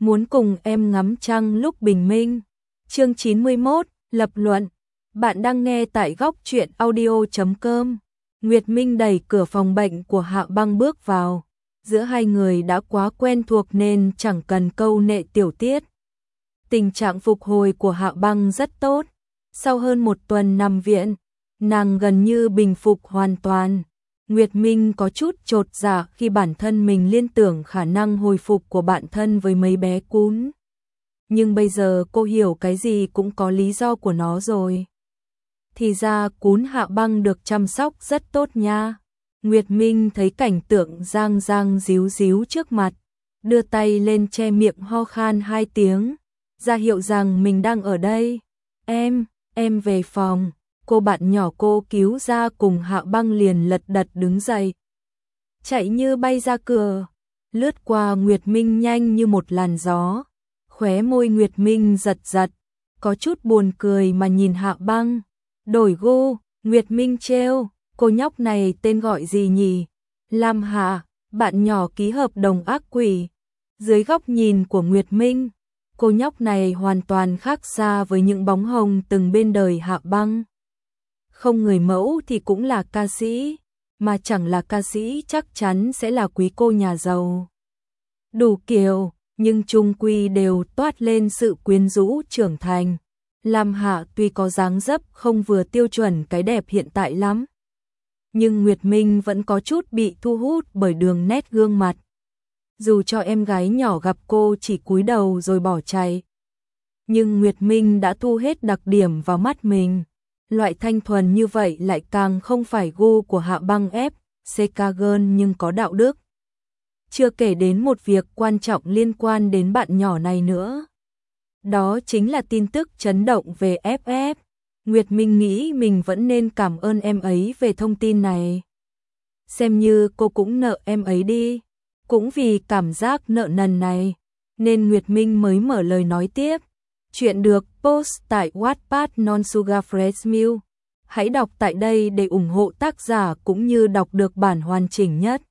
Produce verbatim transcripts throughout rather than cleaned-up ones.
muốn cùng em ngắm trăng lúc bình minh. Chương chín mươi mốt, lập luận. Bạn đang nghe tại góc truyện audio chấm com. Nguyệt Minh đẩy cửa phòng bệnh của Hạ Băng bước vào. Giữa hai người đã quá quen thuộc nên chẳng cần câu nệ tiểu tiết. Tình trạng phục hồi của Hạ Băng rất tốt. Sau hơn một tuần nằm viện, nàng gần như bình phục hoàn toàn. Nguyệt Minh có chút chột dạ khi bản thân mình liên tưởng khả năng hồi phục của bản thân với mấy bé cún. Nhưng bây giờ cô hiểu cái gì cũng có lý do của nó rồi. Thì ra cún Hạ Băng được chăm sóc rất tốt nha. Nguyệt Minh thấy cảnh tượng giang giang díu díu trước mặt, đưa tay lên che miệng ho khan hai tiếng, ra hiệu rằng mình đang ở đây. Em, em về phòng. Cô bạn nhỏ cô cứu ra cùng Hạ Băng liền lật đật đứng dậy. Chạy như bay ra cửa, lướt qua Nguyệt Minh nhanh như một làn gió. Khóe môi Nguyệt Minh giật giật, có chút buồn cười mà nhìn Hạ Băng. Đổi gu, Nguyệt Minh trêu, cô nhóc này tên gọi gì nhỉ? Lam Hạ, bạn nhỏ ký hợp đồng ác quỷ. Dưới góc nhìn của Nguyệt Minh, cô nhóc này hoàn toàn khác xa với những bóng hồng từng bên đời Hạ Băng. Không người mẫu thì cũng là ca sĩ, mà chẳng là ca sĩ chắc chắn sẽ là quý cô nhà giàu. Đủ kiểu, nhưng chung quy đều toát lên sự quyến rũ trưởng thành. Lam Hạ tuy có dáng dấp không vừa tiêu chuẩn cái đẹp hiện tại lắm, nhưng Nguyệt Minh vẫn có chút bị thu hút bởi đường nét gương mặt. Dù cho em gái nhỏ gặp cô chỉ cúi đầu rồi bỏ chạy, nhưng Nguyệt Minh đã thu hết đặc điểm vào mắt mình. Loại thanh thuần như vậy lại càng không phải gu của Hạ Băng ép xê ca Girl nhưng có đạo đức. Chưa kể đến một việc quan trọng liên quan đến bạn nhỏ này nữa. Đó chính là tin tức chấn động về ép ép. Nguyệt Minh nghĩ mình vẫn nên cảm ơn em ấy về thông tin này. Xem như cô cũng nợ em ấy đi. Cũng vì cảm giác nợ nần này, nên Nguyệt Minh mới mở lời nói tiếp. Chuyện được post tại Wattpad Non Sugar Fresh Milk. Hãy đọc tại đây để ủng hộ tác giả cũng như đọc được bản hoàn chỉnh nhất.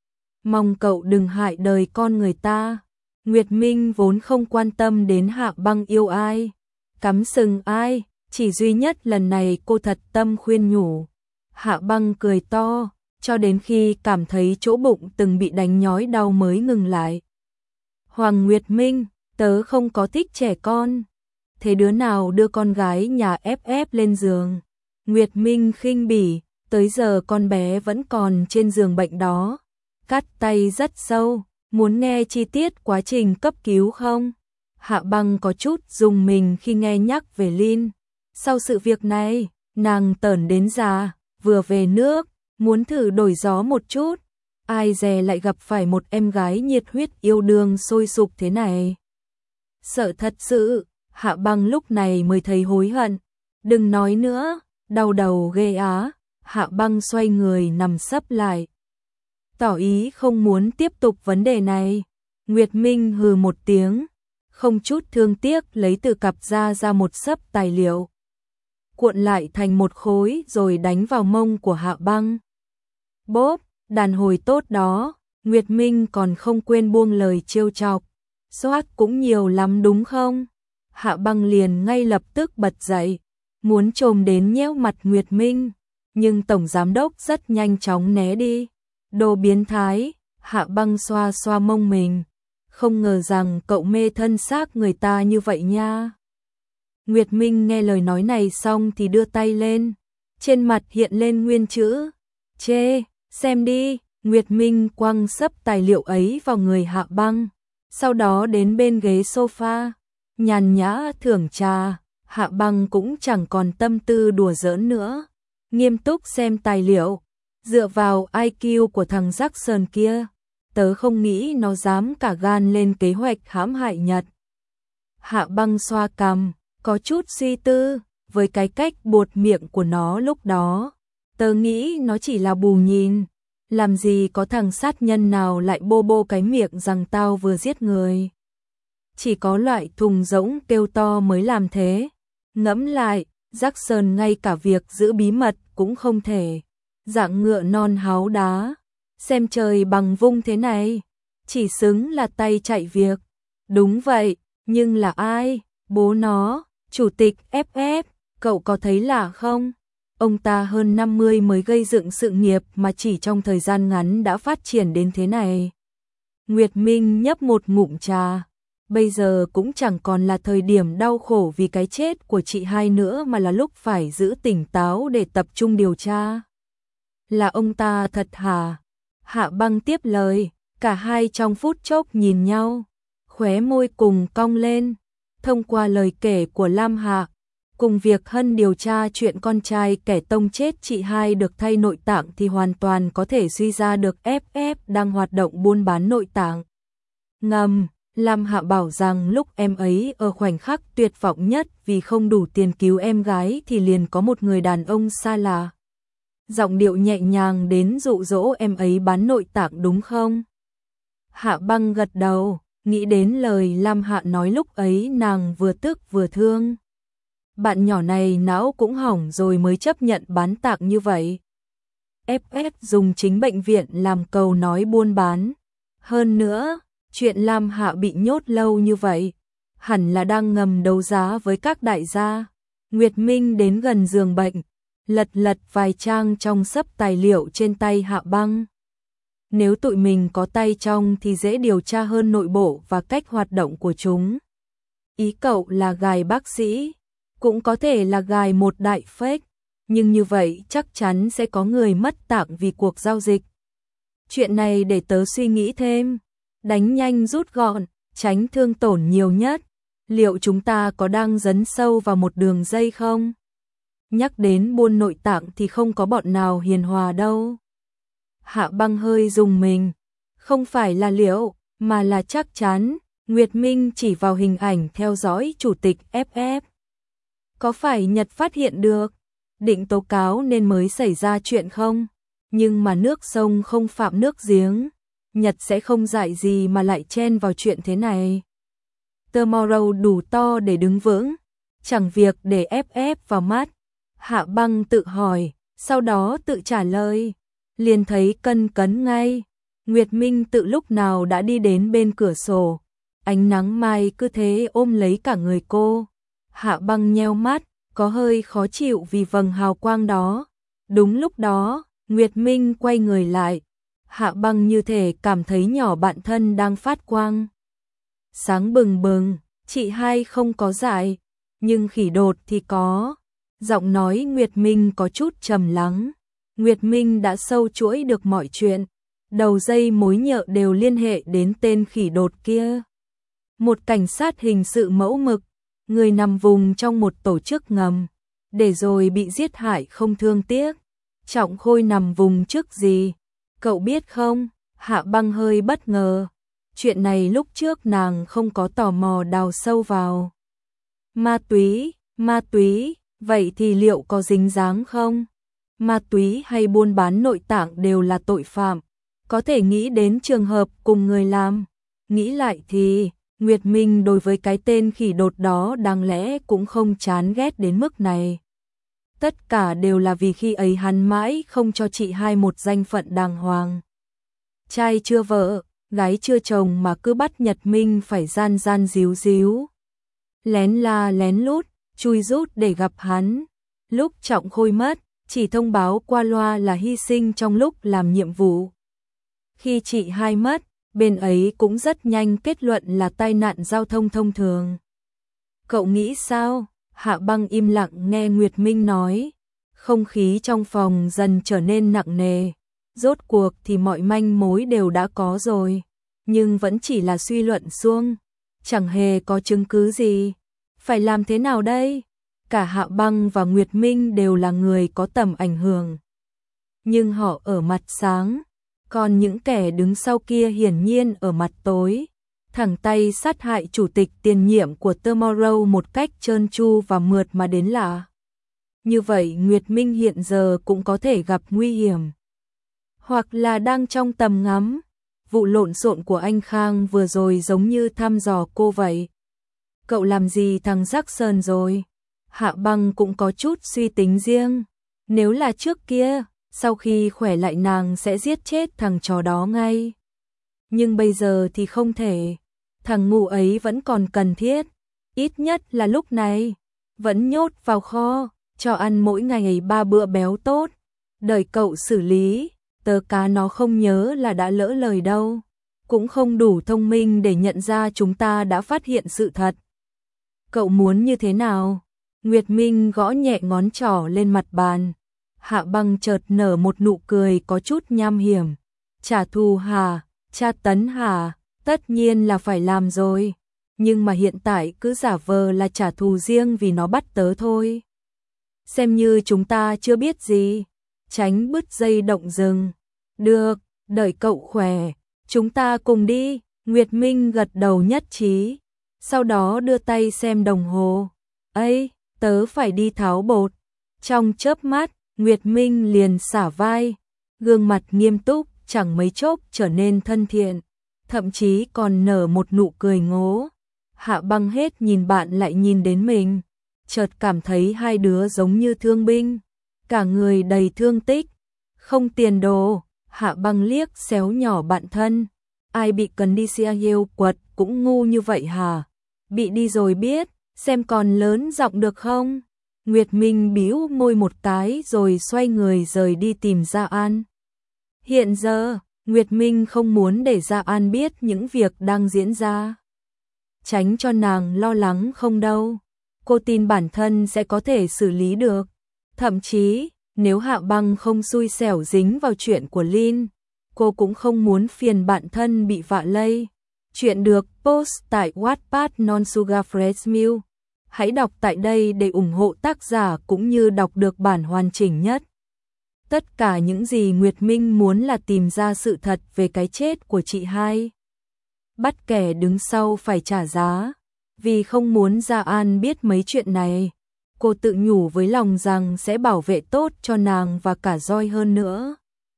Mong cậu đừng hại đời con người ta. Nguyệt Minh vốn không quan tâm đến Hạ Băng yêu ai, cắm sừng ai, chỉ duy nhất lần này cô thật tâm khuyên nhủ. Hạ Băng cười to, cho đến khi cảm thấy chỗ bụng từng bị đánh nhói đau mới ngừng lại. Hoàng Nguyệt Minh, tớ không có thích trẻ con. Thế đứa nào đưa con gái nhà ép ép lên giường? Nguyệt Minh khinh bỉ, tới giờ con bé vẫn còn trên giường bệnh đó. Cắt tay rất sâu, muốn nghe chi tiết quá trình cấp cứu không? Hạ Băng có chút rùng mình khi nghe nhắc về Lin. Sau sự việc này, nàng tởn đến già, vừa về nước, muốn thử đổi gió một chút. Ai dè lại gặp phải một em gái nhiệt huyết yêu đương sôi sục thế này. Sợ thật sự. Hạ Băng lúc này mới thấy hối hận. Đừng nói nữa, đau đầu ghê á. Hạ Băng xoay người nằm sấp lại, tỏ ý không muốn tiếp tục vấn đề này. Nguyệt Minh hừ một tiếng, không chút thương tiếc lấy từ cặp ra ra một xấp tài liệu, cuộn lại thành một khối rồi đánh vào mông của Hạ Băng. Bốp, đàn hồi tốt đó. Nguyệt Minh còn không quên buông lời trêu chọc. Soát cũng nhiều lắm đúng không? Hạ Băng liền ngay lập tức bật dậy, muốn trồm đến nhéo mặt Nguyệt Minh, nhưng tổng giám đốc rất nhanh chóng né đi. Đồ biến thái. Hạ Băng xoa xoa mông mình, không ngờ rằng cậu mê thân xác người ta như vậy nha. Nguyệt Minh nghe lời nói này xong thì đưa tay lên, trên mặt hiện lên nguyên chữ chê. Xem đi. Nguyệt Minh quăng xấp tài liệu ấy vào người Hạ Băng, sau đó đến bên ghế sofa, nhàn nhã thưởng trà. Hạ Băng cũng chẳng còn tâm tư đùa giỡn nữa, nghiêm túc xem tài liệu. Dựa vào i kiu của thằng Jackson kia, tớ không nghĩ nó dám cả gan lên kế hoạch hãm hại Nhật. Hạ Băng xoa cằm, có chút suy tư, với cái cách buột miệng của nó lúc đó, tớ nghĩ nó chỉ là bù nhìn. Làm gì có thằng sát nhân nào lại bô bô cái miệng rằng tao vừa giết người. Chỉ có loại thùng rỗng kêu to mới làm thế. Ngẫm lại, Jackson ngay cả việc giữ bí mật cũng không thể. Dạng ngựa non háo đá, xem trời bằng vung thế này, chỉ xứng là tay chạy việc. Đúng vậy, nhưng là ai? Bố nó, chủ tịch ép ép, cậu có thấy lạ không? Ông ta hơn năm mươi mới gây dựng sự nghiệp mà chỉ trong thời gian ngắn đã phát triển đến thế này. Nguyệt Minh nhấp một ngụm trà. Bây giờ cũng chẳng còn là thời điểm đau khổ vì cái chết của chị hai nữa mà là lúc phải giữ tỉnh táo để tập trung điều tra. Là ông ta thật hả? Hạ Băng tiếp lời, cả hai trong phút chốc nhìn nhau, khóe môi cùng cong lên. Thông qua lời kể của Lam Hạ, cùng việc Hân điều tra chuyện con trai kẻ tông chết chị hai được thay nội tạng thì hoàn toàn có thể suy ra được ép ép đang hoạt động buôn bán nội tạng. Ngầm, Lam Hạ bảo rằng lúc em ấy ở khoảnh khắc tuyệt vọng nhất vì không đủ tiền cứu em gái thì liền có một người đàn ông xa lạ. Giọng điệu nhẹ nhàng đến dụ dỗ em ấy bán nội tạng đúng không? Hạ Băng gật đầu, nghĩ đến lời Lam Hạ nói lúc ấy nàng vừa tức vừa thương. Bạn nhỏ này não cũng hỏng rồi mới chấp nhận bán tạng như vậy. ép ép dùng chính bệnh viện làm cầu nói buôn bán. Hơn nữa, chuyện Lam Hạ bị nhốt lâu như vậy, hẳn là đang ngầm đấu giá với các đại gia. Nguyệt Minh đến gần giường bệnh, lật lật vài trang trong xấp tài liệu trên tay Hạ Băng. Nếu tụi mình có tay trong thì dễ điều tra hơn nội bộ và cách hoạt động của chúng. Ý cậu là gài bác sĩ, cũng có thể là gài một đại fake, nhưng như vậy chắc chắn sẽ có người mất tạng vì cuộc giao dịch. Chuyện này để tớ suy nghĩ thêm, đánh nhanh rút gọn, tránh thương tổn nhiều nhất. Liệu chúng ta có đang dấn sâu vào một đường dây không? Nhắc đến buôn nội tạng thì không có bọn nào hiền hòa đâu. Hạ Băng hơi rùng mình, không phải là liệu, mà là chắc chắn. Nguyệt Minh chỉ vào hình ảnh theo dõi chủ tịch ép ép. Có phải Nhật phát hiện được, định tố cáo nên mới xảy ra chuyện không? Nhưng mà nước sông không phạm nước giếng, Nhật sẽ không dại gì mà lại chen vào chuyện thế này. Tomorrow đủ to để đứng vững, chẳng việc để ép ép vào mắt. Hạ Băng tự hỏi, sau đó tự trả lời, liền thấy cân cấn ngay. Nguyệt Minh tự lúc nào đã đi đến bên cửa sổ, ánh nắng mai cứ thế ôm lấy cả người cô. Hạ Băng nheo mắt, có hơi khó chịu vì vầng hào quang đó. Đúng lúc đó, Nguyệt Minh quay người lại. Hạ Băng như thể cảm thấy nhỏ bạn thân đang phát quang. Sáng bừng bừng, chị hai không có dại, nhưng khỉ đột thì có. Giọng nói Nguyệt Minh có chút trầm lắng. Nguyệt Minh đã sâu chuỗi được mọi chuyện. Đầu dây mối nhợ đều liên hệ đến tên khỉ đột kia. Một cảnh sát hình sự mẫu mực, người nằm vùng trong một tổ chức ngầm, để rồi bị giết hại không thương tiếc. Trọng Khôi nằm vùng trước gì? Cậu biết không? Hạ Băng hơi bất ngờ. Chuyện này lúc trước nàng không có tò mò đào sâu vào. Ma túy, ma túy, vậy thì liệu có dính dáng không? Ma túy hay buôn bán nội tạng đều là tội phạm. Có thể nghĩ đến trường hợp cùng người làm. Nghĩ lại thì, Nguyệt Minh đối với cái tên khỉ đột đó đáng lẽ cũng không chán ghét đến mức này. Tất cả đều là vì khi ấy hắn mãi không cho chị hai một danh phận đàng hoàng. Trai chưa vợ, gái chưa chồng mà cứ bắt Nhật Minh phải gian gian díu díu. Lén la lén lút, chui rút để gặp hắn. Lúc Trọng Khôi mất, chỉ thông báo qua loa là hy sinh trong lúc làm nhiệm vụ. Khi chị hai mất, bên ấy cũng rất nhanh kết luận là tai nạn giao thông thông thường. Cậu nghĩ sao? Hạ Băng im lặng nghe Nguyệt Minh nói. Không khí trong phòng dần trở nên nặng nề. Rốt cuộc thì mọi manh mối đều đã có rồi, nhưng vẫn chỉ là suy luận suông, chẳng hề có chứng cứ gì. Phải làm thế nào đây? Cả Hạ Băng và Nguyệt Minh đều là người có tầm ảnh hưởng, nhưng họ ở mặt sáng, còn những kẻ đứng sau kia hiển nhiên ở mặt tối. Thẳng tay sát hại chủ tịch tiền nhiệm của Tomorrow một cách trơn tru và mượt mà đến lạ. Như vậy Nguyệt Minh hiện giờ cũng có thể gặp nguy hiểm, hoặc là đang trong tầm ngắm. Vụ lộn xộn của anh Khang vừa rồi giống như thăm dò cô vậy. Cậu làm gì thằng Jackson rồi? Hạ Băng cũng có chút suy tính riêng. Nếu là trước kia, sau khi khỏe lại nàng sẽ giết chết thằng chó đó ngay. Nhưng bây giờ thì không thể. thằng ngu ấy vẫn còn cần thiết, ít nhất là lúc này, vẫn nhốt vào kho, cho ăn mỗi ngày ba bữa béo tốt, đợi cậu xử lý, tớ cá nó không nhớ là đã lỡ lời đâu, cũng không đủ thông minh để nhận ra chúng ta đã phát hiện sự thật. Cậu muốn như thế nào? Nguyệt Minh gõ nhẹ ngón trỏ lên mặt bàn. Hạ Băng chợt nở một nụ cười có chút nham hiểm. Trả thù hả? Tra tấn hả? Tất nhiên là phải làm rồi. Nhưng mà hiện tại cứ giả vờ là trả thù riêng vì nó bắt tớ thôi. Xem như chúng ta chưa biết gì. Tránh bứt dây động rừng. Được, đợi cậu khỏe. Chúng ta cùng đi. Nguyệt Minh gật đầu nhất trí. Sau đó đưa tay xem đồng hồ. Ây, tớ phải đi tháo bột. Trong chớp mắt, Nguyệt Minh liền xả vai. Gương mặt nghiêm túc, chẳng mấy chốc trở nên thân thiện. Thậm chí còn nở một nụ cười ngố. Hạ Băng hết nhìn bạn lại nhìn đến mình. Chợt cảm thấy hai đứa giống như thương binh. Cả người đầy thương tích. Không tiền đồ. Hạ Băng liếc xéo nhỏ bạn thân. Ai bị cần đi xia hiêu quật cũng ngu như vậy hả? Bị đi rồi biết, xem còn lớn giọng được không? Nguyệt Minh bĩu môi một cái rồi xoay người rời đi tìm Gia An. Hiện giờ, Nguyệt Minh không muốn để Gia An biết những việc đang diễn ra. Tránh cho nàng lo lắng không đâu. Cô tin bản thân sẽ có thể xử lý được. Thậm chí, nếu Hạ Băng không xui xẻo dính vào chuyện của Lin, cô cũng không muốn phiền bạn thân bị vạ lây. Chuyện được post tại Wattpad Non Sugar Fresh Milk. Hãy đọc tại đây để ủng hộ tác giả cũng như đọc được bản hoàn chỉnh nhất. Tất cả những gì Nguyệt Minh muốn là tìm ra sự thật về cái chết của chị hai. Bắt kẻ đứng sau phải trả giá. Vì không muốn Gia An biết mấy chuyện này, cô tự nhủ với lòng rằng sẽ bảo vệ tốt cho nàng và cả Roi hơn nữa.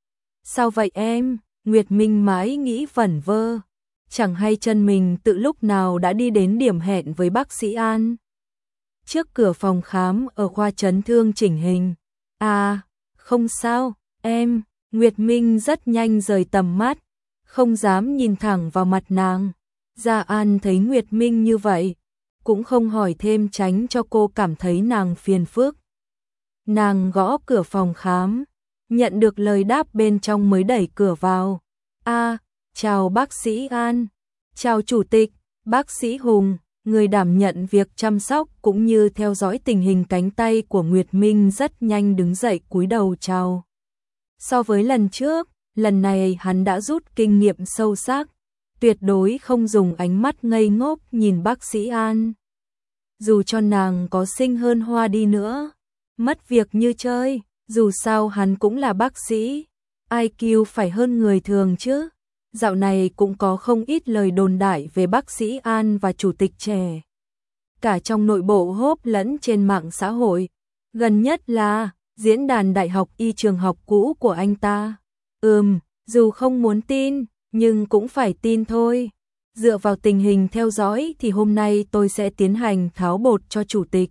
Sao vậy em? Nguyệt Minh mãi nghĩ vẩn vơ. Chẳng hay chân mình tự lúc nào đã đi đến điểm hẹn với bác sĩ An. Trước cửa phòng khám ở khoa chấn thương chỉnh hình. À, không sao, em. Nguyệt Minh rất nhanh rời tầm mắt, không dám nhìn thẳng vào mặt nàng. Gia An thấy Nguyệt Minh như vậy, cũng không hỏi thêm tránh cho cô cảm thấy nàng phiền phức. Nàng gõ cửa phòng khám, nhận được lời đáp bên trong mới đẩy cửa vào. À, chào bác sĩ An. Chào chủ tịch, bác sĩ Hùng. Người đảm nhận việc chăm sóc cũng như theo dõi tình hình cánh tay của Nguyệt Minh rất nhanh đứng dậy cúi đầu chào. So với lần trước, lần này hắn đã rút kinh nghiệm sâu sắc, tuyệt đối không dùng ánh mắt ngây ngốc nhìn bác sĩ An. Dù cho nàng có xinh hơn hoa đi nữa, mất việc như chơi, dù sao hắn cũng là bác sĩ, i kiu phải hơn người thường chứ. Dạo này cũng có không ít lời đồn đại về bác sĩ An và chủ tịch trẻ. Cả trong nội bộ hốp lẫn trên mạng xã hội. Gần nhất là diễn đàn đại học y trường học cũ của anh ta. Ừm, dù không muốn tin, nhưng cũng phải tin thôi. Dựa vào tình hình theo dõi thì hôm nay tôi sẽ tiến hành tháo bột cho chủ tịch.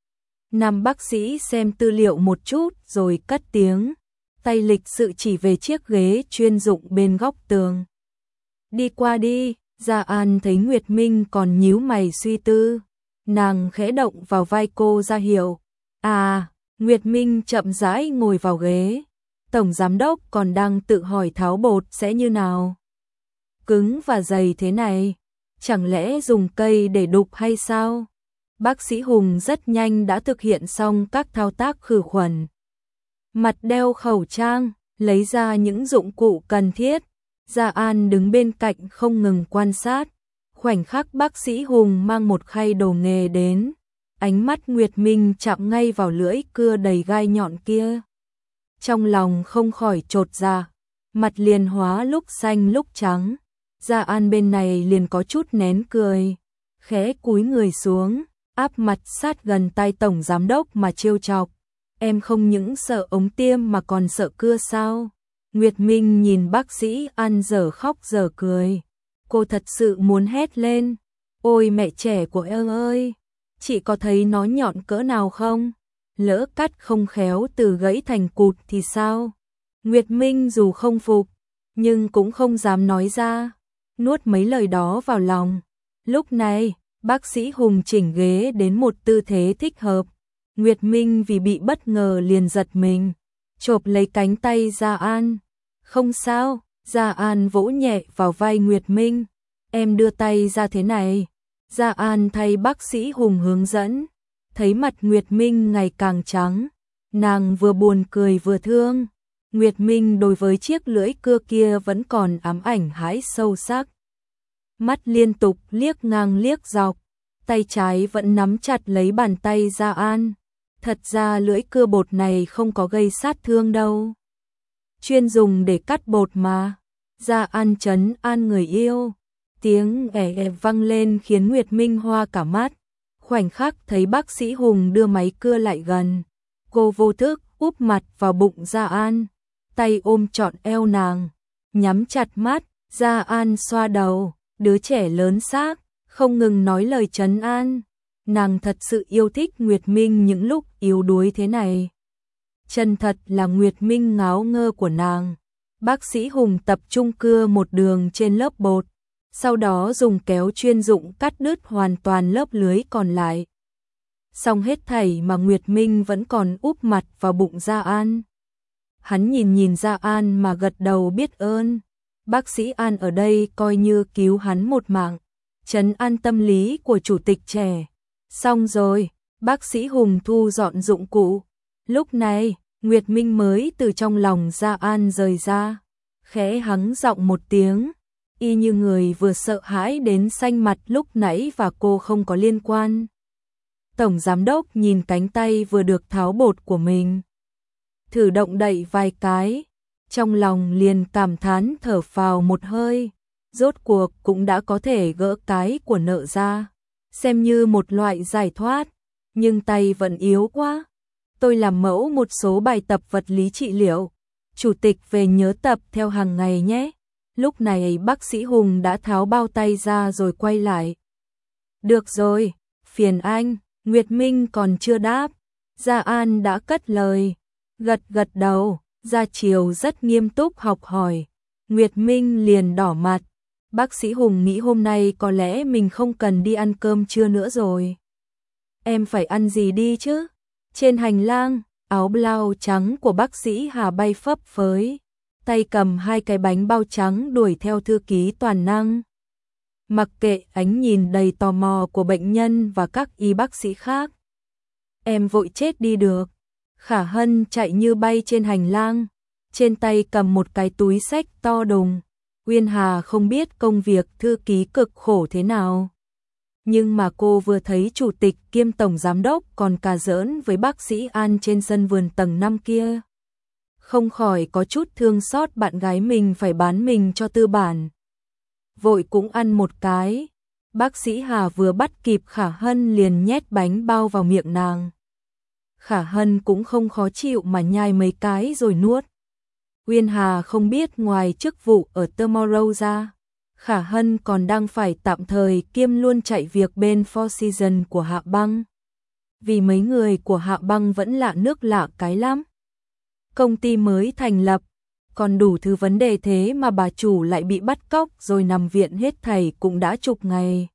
Nam bác sĩ xem tư liệu một chút rồi cất tiếng. Tay lịch sự chỉ về chiếc ghế chuyên dụng bên góc tường. Đi qua đi. Gia An thấy Nguyệt Minh còn nhíu mày suy tư. Nàng khẽ động vào vai cô ra hiệu. À, Nguyệt Minh chậm rãi ngồi vào ghế. Tổng giám đốc còn đang tự hỏi tháo bột sẽ như nào. Cứng và dày thế này, chẳng lẽ dùng cây để đục hay sao? Bác sĩ Hùng rất nhanh đã thực hiện xong các thao tác khử khuẩn. Mặt đeo khẩu trang, lấy ra những dụng cụ cần thiết. Gia An đứng bên cạnh không ngừng quan sát. Khoảnh khắc bác sĩ Hùng mang một khay đồ nghề đến, ánh mắt Nguyệt Minh chạm ngay vào lưỡi cưa đầy gai nhọn kia. Trong lòng không khỏi chột dạ, mặt liền hóa lúc xanh lúc trắng. Gia An bên này liền có chút nén cười, khẽ cúi người xuống, áp mặt sát gần tai tổng giám đốc mà trêu chọc. Em không những sợ ống tiêm mà còn sợ cưa sao? Nguyệt Minh nhìn bác sĩ An dở khóc dở cười. Cô thật sự muốn hét lên. Ôi mẹ trẻ của em ơi! Chị có thấy nó nhọn cỡ nào không? Lỡ cắt không khéo từ gãy thành cụt thì sao? Nguyệt Minh dù không phục, nhưng cũng không dám nói ra. Nuốt mấy lời đó vào lòng. Lúc này, bác sĩ Hùng chỉnh ghế đến một tư thế thích hợp. Nguyệt Minh vì bị bất ngờ liền giật mình, chộp lấy cánh tay Gia An. Không sao, Gia An vỗ nhẹ vào vai Nguyệt Minh. Em đưa tay ra thế này. Gia An thay bác sĩ Hùng hướng dẫn. Thấy mặt Nguyệt Minh ngày càng trắng, nàng vừa buồn cười vừa thương. Nguyệt Minh đối với chiếc lưỡi cưa kia vẫn còn ám ảnh hãi sâu sắc. Mắt liên tục liếc ngang liếc dọc, tay trái vẫn nắm chặt lấy bàn tay Gia An. Thật ra lưỡi cưa bột này không có gây sát thương đâu. Chuyên dùng để cắt bột mà. Gia An trấn an người yêu. Tiếng ẻ ẻ vang lên khiến Nguyệt Minh hoa cả mắt. Khoảnh khắc thấy bác sĩ Hùng đưa máy cưa lại gần. Cô vô thức úp mặt vào bụng Gia An. Tay ôm trọn eo nàng. Nhắm chặt mắt, Gia An xoa đầu. Đứa trẻ lớn xác, không ngừng nói lời trấn an. Nàng thật sự yêu thích Nguyệt Minh những lúc yếu đuối thế này. Chân thật là Nguyệt Minh ngáo ngơ của nàng. Bác sĩ Hùng tập trung cưa một đường trên lớp bột, sau đó dùng kéo chuyên dụng cắt đứt hoàn toàn lớp lưới còn lại. Xong hết thảy mà Nguyệt Minh vẫn còn úp mặt vào bụng Gia An. Hắn nhìn nhìn Gia An mà gật đầu biết ơn. Bác sĩ An ở đây coi như cứu hắn một mạng, trấn an tâm lý của chủ tịch trẻ. Xong rồi, bác sĩ Hùng thu dọn dụng cụ. Lúc này, Nguyệt Minh mới từ trong lòng Gia An rời ra, khẽ hắng giọng một tiếng, y như người vừa sợ hãi đến xanh mặt lúc nãy và cô không có liên quan. Tổng giám đốc nhìn cánh tay vừa được tháo bột của mình, thử động đậy vài cái, trong lòng liền cảm thán thở phào một hơi, rốt cuộc cũng đã có thể gỡ cái của nợ ra, xem như một loại giải thoát, nhưng tay vẫn yếu quá. Tôi làm mẫu một số bài tập vật lý trị liệu, chủ tịch về nhớ tập theo hàng ngày nhé. Lúc này bác sĩ Hùng đã tháo bao tay ra rồi quay lại. Được rồi, phiền anh. Nguyệt Minh còn chưa đáp, Gia An đã cất lời, gật gật đầu. Gia Triều rất nghiêm túc học hỏi. Nguyệt Minh liền đỏ mặt. Bác sĩ Hùng nghĩ hôm nay có lẽ mình không cần đi ăn cơm trưa nữa rồi. Em phải ăn gì đi chứ? Trên hành lang, áo blau trắng của bác sĩ Hà bay phấp phới, tay cầm hai cái bánh bao trắng đuổi theo thư ký toàn năng. Mặc kệ ánh nhìn đầy tò mò của bệnh nhân và các y bác sĩ khác. Em vội chết đi được. Khả Hân chạy như bay trên hành lang, trên tay cầm một cái túi xách to đùng. Uyên Hà không biết công việc thư ký cực khổ thế nào. Nhưng mà cô vừa thấy chủ tịch kiêm tổng giám đốc còn cà giỡn với bác sĩ An trên sân vườn tầng năm kia. Không khỏi có chút thương xót bạn gái mình phải bán mình cho tư bản. Vội cũng ăn một cái. Bác sĩ Hà vừa bắt kịp Khả Hân liền nhét bánh bao vào miệng nàng. Khả Hân cũng không khó chịu mà nhai mấy cái rồi nuốt. Uyên Hà không biết ngoài chức vụ ở Tomorrow ra, Khả Hân còn đang phải tạm thời kiêm luôn chạy việc bên Four Seasons của Hạ Băng. Vì mấy người của Hạ Băng vẫn lạ nước lạ cái lắm. Công ty mới thành lập, còn đủ thứ vấn đề thế mà bà chủ lại bị bắt cóc rồi nằm viện hết thảy cũng đã chục ngày.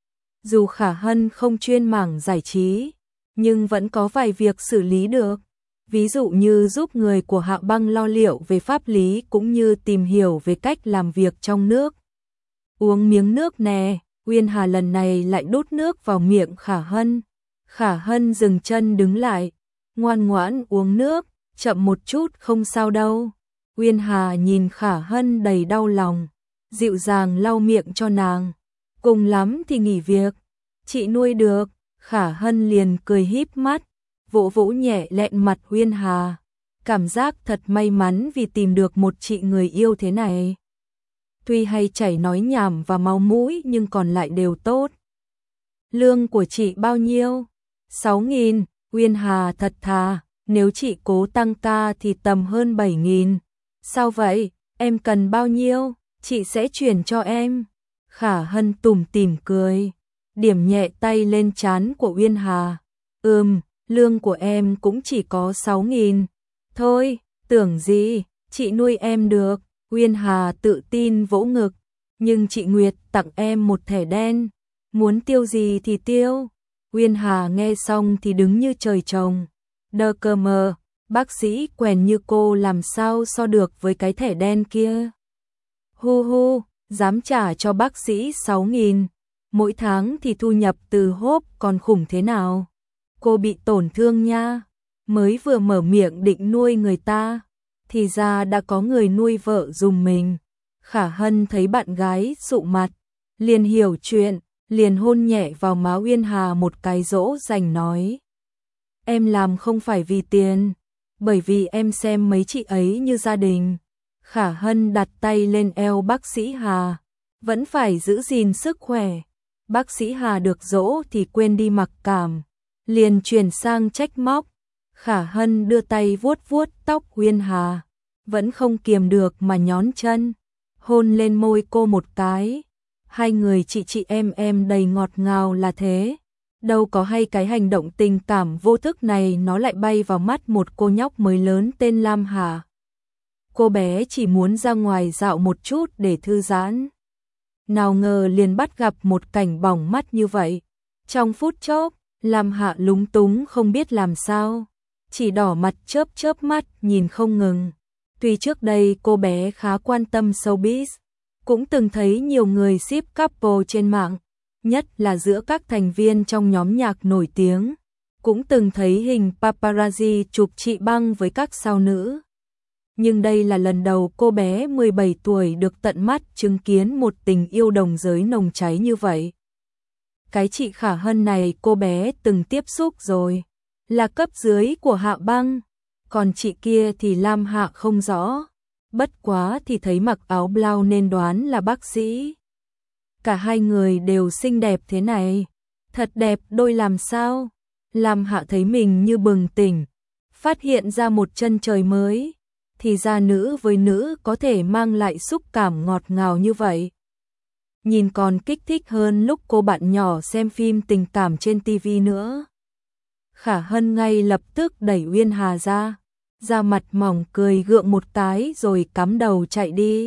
Dù Khả Hân không chuyên mảng giải trí, nhưng vẫn có vài việc xử lý được. Ví dụ như giúp người của Hạ Băng lo liệu về pháp lý cũng như tìm hiểu về cách làm việc trong nước. Uống miếng nước nè, Uyên Hà lần này lại đút nước vào miệng Khả Hân. Khả Hân dừng chân đứng lại, ngoan ngoãn uống nước, chậm một chút không sao đâu. Uyên Hà nhìn Khả Hân đầy đau lòng, dịu dàng lau miệng cho nàng. Cùng lắm thì nghỉ việc, chị nuôi được. Khả Hân liền cười híp mắt, vỗ vỗ nhẹ lẹn mặt Uyên Hà. Cảm giác thật may mắn vì tìm được một chị người yêu thế này. Tuy hay chảy nói nhảm và máu mũi nhưng còn lại đều tốt. Lương của chị bao nhiêu? Sáu nghìn. Uyên Hà thật thà, nếu chị cố tăng ca thì tầm hơn bảy nghìn. Sao vậy? Em cần bao nhiêu? Chị sẽ chuyển cho em. Khả Hân tủm tỉm cười, điểm nhẹ tay lên trán của Uyên Hà. Ừm, lương của em cũng chỉ có sáu nghìn. Thôi, tưởng gì, chị nuôi em được. Uyên Hà tự tin vỗ ngực, nhưng chị Nguyệt tặng em một thẻ đen. muốn tiêu gì thì tiêu. Uyên Hà nghe xong thì đứng như trời trồng. Đơ cơ mờ, bác sĩ quèn như cô làm sao so được với cái thẻ đen kia. Hu hu, dám trả cho bác sĩ sáu nghìn, mỗi tháng thì thu nhập từ hốp còn khủng thế nào. Cô bị tổn thương nha, mới vừa mở miệng định nuôi người ta, thì ra đã có người nuôi vợ giùm mình. Khả Hân thấy bạn gái sụ mặt, liền hiểu chuyện, liền hôn nhẹ vào má Uyên Hà một cái dỗ dành nói. Em làm không phải vì tiền, bởi vì em xem mấy chị ấy như gia đình. Khả Hân đặt tay lên eo bác sĩ Hà, vẫn phải giữ gìn sức khỏe. Bác sĩ Hà được dỗ thì quên đi mặc cảm, liền chuyển sang trách móc. Khả Hân đưa tay vuốt vuốt tóc Uyên Hà, vẫn không kiềm được mà nhón chân, hôn lên môi cô một cái. Hai người chị chị em em đầy ngọt ngào là thế. Đâu có hay cái hành động tình cảm vô thức này nó lại bay vào mắt một cô nhóc mới lớn tên Lam Hà. Cô bé chỉ muốn ra ngoài dạo một chút để thư giãn. Nào ngờ liền bắt gặp một cảnh bỏng mắt như vậy. Trong phút chốc, Lam Hạ lúng túng không biết làm sao, chỉ đỏ mặt chớp chớp mắt nhìn không ngừng. Tuy trước đây cô bé khá quan tâm showbiz, cũng từng thấy nhiều người ship couple trên mạng, nhất là giữa các thành viên trong nhóm nhạc nổi tiếng, cũng từng thấy hình paparazzi chụp chị Băng với các sao nữ. Nhưng đây là lần đầu cô bé mười bảy tuổi được tận mắt chứng kiến một tình yêu đồng giới nồng cháy như vậy. Cái chị Khả Hân này cô bé từng tiếp xúc rồi, là cấp dưới của Hạ Băng, còn chị kia thì Lam Hạ không rõ, bất quá thì thấy mặc áo blau nên đoán là bác sĩ. Cả hai người đều xinh đẹp thế này, thật đẹp đôi làm sao. Lam Hạ thấy mình như bừng tỉnh, phát hiện ra một chân trời mới, thì ra nữ với nữ có thể mang lại xúc cảm ngọt ngào như vậy. Nhìn còn kích thích hơn lúc cô bạn nhỏ xem phim tình cảm trên tivi nữa. Khả Hân ngay lập tức đẩy Uyên Hà ra, ra mặt mỏng cười gượng một cái rồi cắm đầu chạy đi.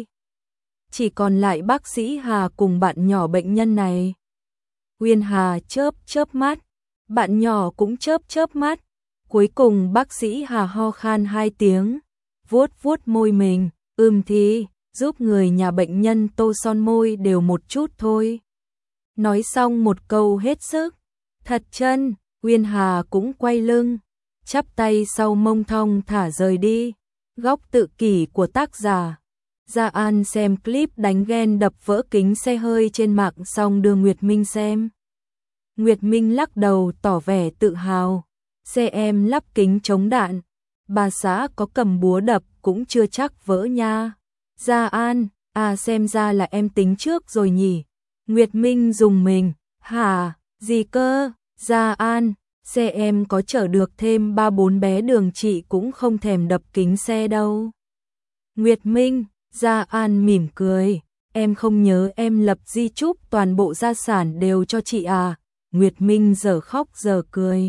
Chỉ còn lại bác sĩ Hà cùng bạn nhỏ bệnh nhân này. Uyên Hà chớp chớp mắt, bạn nhỏ cũng chớp chớp mắt. Cuối cùng bác sĩ Hà ho khan hai tiếng, vuốt vuốt môi mình, ừm thì, giúp người nhà bệnh nhân tô son môi đều một chút thôi. Nói xong một câu hết sức, thật chân, Uyên Hà cũng quay lưng, chắp tay sau mông thong thả rời đi. Góc tự kỷ của tác giả. Gia An xem clip đánh ghen đập vỡ kính xe hơi trên mạng xong đưa Nguyệt Minh xem. Nguyệt Minh lắc đầu tỏ vẻ tự hào. Xe em lắp kính chống đạn, bà xã có cầm búa đập cũng chưa chắc vỡ nha. Gia An, à xem ra là em tính trước rồi nhỉ. Nguyệt Minh dùng mình, hả, gì cơ, Gia An, xe em có chở được thêm ba bốn bé đường chị cũng không thèm đập kính xe đâu. Nguyệt Minh, Gia An mỉm cười, em không nhớ em lập di chúc toàn bộ gia sản đều cho chị à. Nguyệt Minh giờ khóc giờ cười.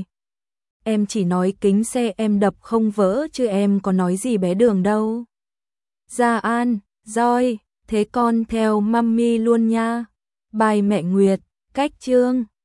Em chỉ nói kính xe em đập không vỡ chứ em có nói gì bé đường đâu. Gia An, rồi, thế con theo mummy luôn nha. Bài mẹ Nguyệt, cách chương.